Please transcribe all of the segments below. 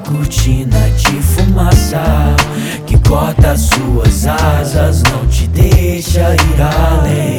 cortina de fumaça que corta suas asas, não te deixa ir além.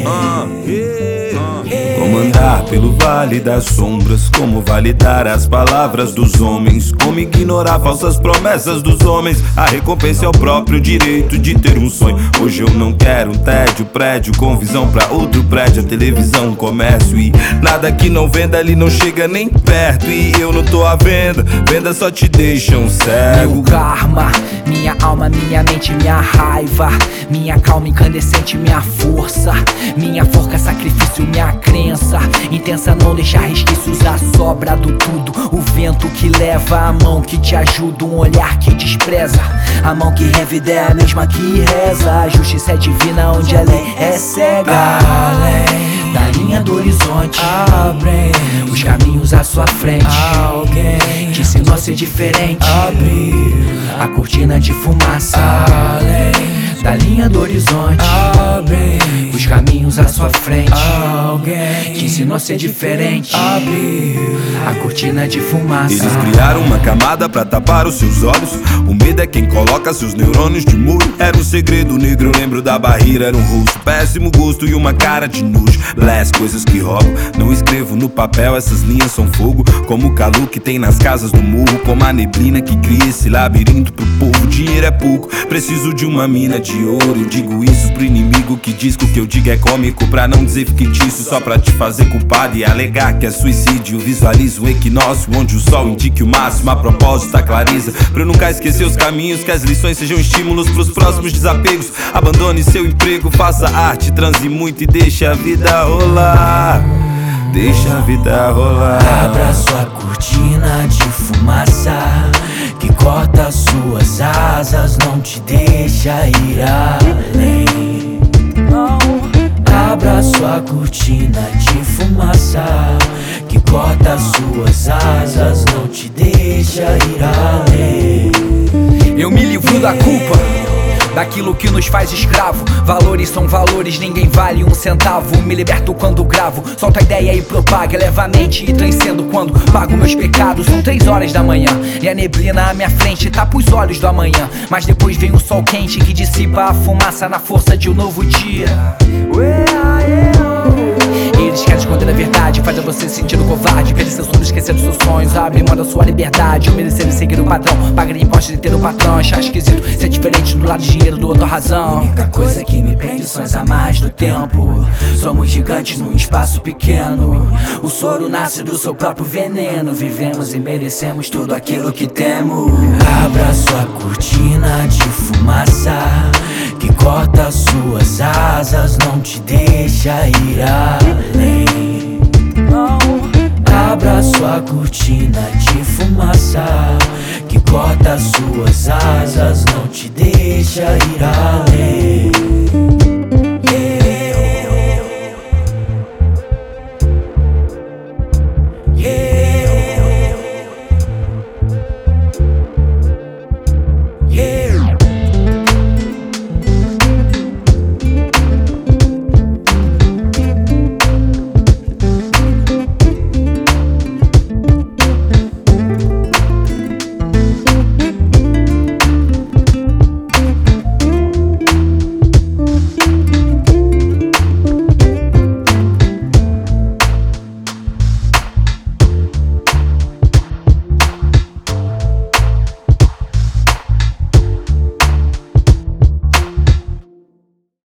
Como andar pelo vale das sombras, como validar as palavras dos homens, como ignorar falsas promessas dos homens. A recompensa é o próprio direito de ter um sonho. Hoje eu não quero um tédio, prédio com visão pra outro prédio, a televisão, comércio e nada que não venda ali não chega nem perto. E eu não tô à venda, venda só te deixam cego. Meu karma, minha alma, minha mente, minha raiva, minha calma incandescente, minha força, minha forca, sacrifício, minha crença intensa, não deixar resquícios, a sobra do tudo. O vento que leva, a mão que te ajuda, um olhar que despreza, a mão que revida é a mesma que reza. A justiça é divina onde a lei é cega. Além da linha do horizonte, abrem os caminhos à sua frente. Alguém te ensinou a ser diferente. abriu A cortina de fumaça. além Da linha do horizonte, abrem os caminhos à sua frente. Alguém Te ensinou a ser diferente. abriu A cortina de fumaça. Eles criaram uma camada pra tapar os seus olhos. O medo é quem coloca seus neurônios de muro. Era um segredo negro, eu lembro da barreira. Era um rosto, péssimo gosto e uma cara de nojo. Blast, coisas que roubam. Não escrevo no papel, essas linhas são fogo. Como o calor que tem nas casas do morro. Como a neblina que cria esse labirinto pro povo. Dinheiro é pouco, preciso de uma mina de ouro. Eu digo isso pro inimigo que diz que o que eu digo é cômico, pra não dizer fictício, só pra te fazer culpado e alegar que é suicídio. Visualizo o equinócio onde o sol indique o máximo. A propósito, a clareza pra eu nunca esquecer os caminhos, que as lições sejam estímulos pros próximos desapegos. Abandone seu emprego, faça arte, transe muito e deixe a vida rolar. Deixa a vida rolar. Abra sua cortina de fumaça que corta suas asas, não te deixa ir além. Abra sua cortina de fumaça que corta suas asas, não te deixa ir além. Eu me livro da culpa, daquilo que nos faz escravo. Valores são valores, ninguém vale um centavo. Me liberto quando gravo, solto a ideia e propago. Eleva a mente e transcendo quando pago meus pecados. São 3 horas da manhã e a neblina à minha frente tapa os olhos do amanhã. Mas depois vem o sol quente que dissipa a fumaça na força de um novo dia. Eles querem esconder a verdade, fazem você se sentir covarde. Pede seu sono, esquecer dos seus sonhos, abre mão da sua liberdade. Obedecer e seguir o padrão, pagar impostos e ter o patrão. Achar esquisito, ser diferente do lado do dinheiro, do outro a razão. A única coisa que me prende são as amarras do tempo. Somos gigantes num espaço pequeno. O soro nasce do seu próprio veneno. Vivemos e merecemos tudo aquilo que temos. Abra sua cortina de fumaça que corta suas asas, não te deixa ir além. Abra sua cortina de fumaça que corta suas asas, não te deixa ir além.